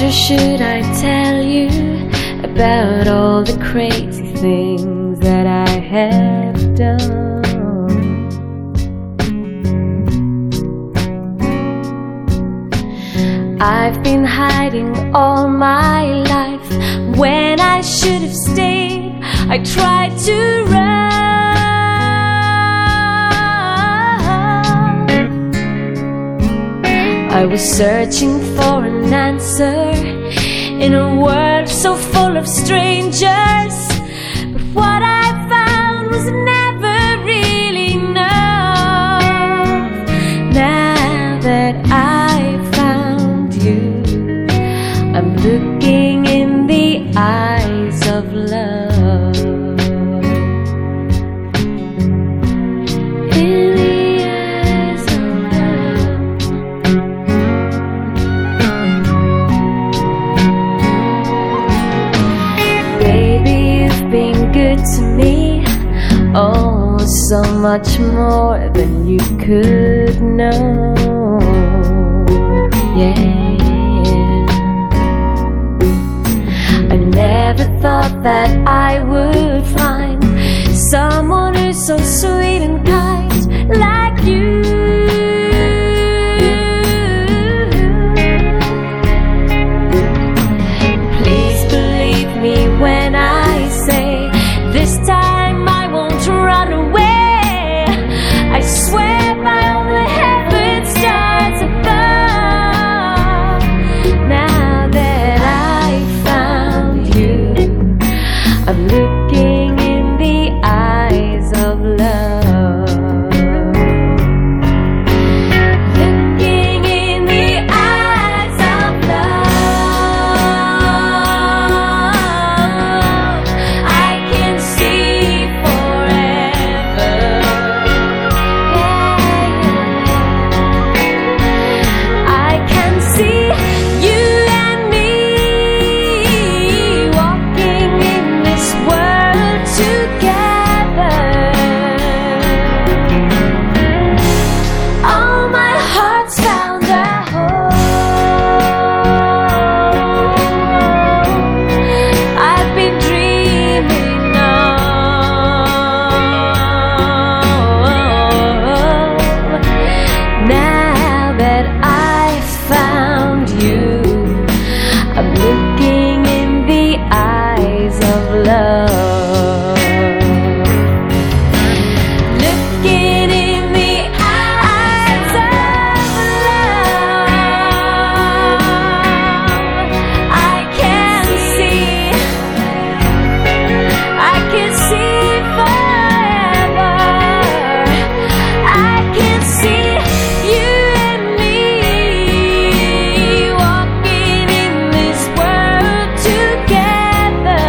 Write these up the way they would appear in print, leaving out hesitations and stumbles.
or should I tell you about all the crazy things that I have done? I've been hiding all my life when I should have stayed. I tried to run. I was searching for an answer in a world so full of strangers, but what I found was never really enough. Now that I found you, I'm looking in the eyes of love. In the eyes of love. Baby, you've been good to me, oh, so much more than you could know. Yeah. I never thought that I would find someone who's so sweet and kind like you. Please believe me when I say this time I won't run away. I swear by all the heaven stars above. Now that I found you, I'm looking in the eyes of love. Looking in the eyes of love, I can see forever. Yeah. I can see you and me walking in this world together. All my heart's found a home. I've been dreaming of. Now that I found you, I'm looking in the eyes of love. Looking in the eyes of love, I can see forever. I can see you and me walking in this world together.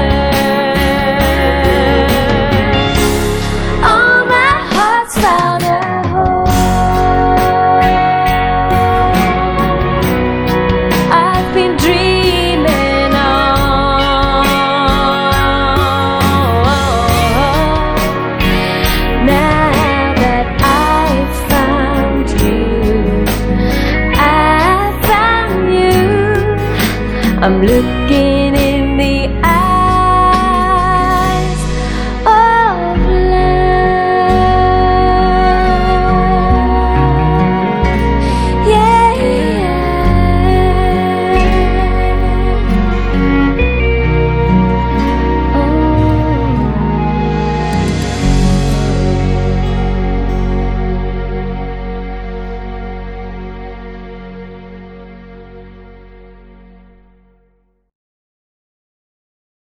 All my heart's found a home. I've been dreaming of. Now that I found you, I'm looking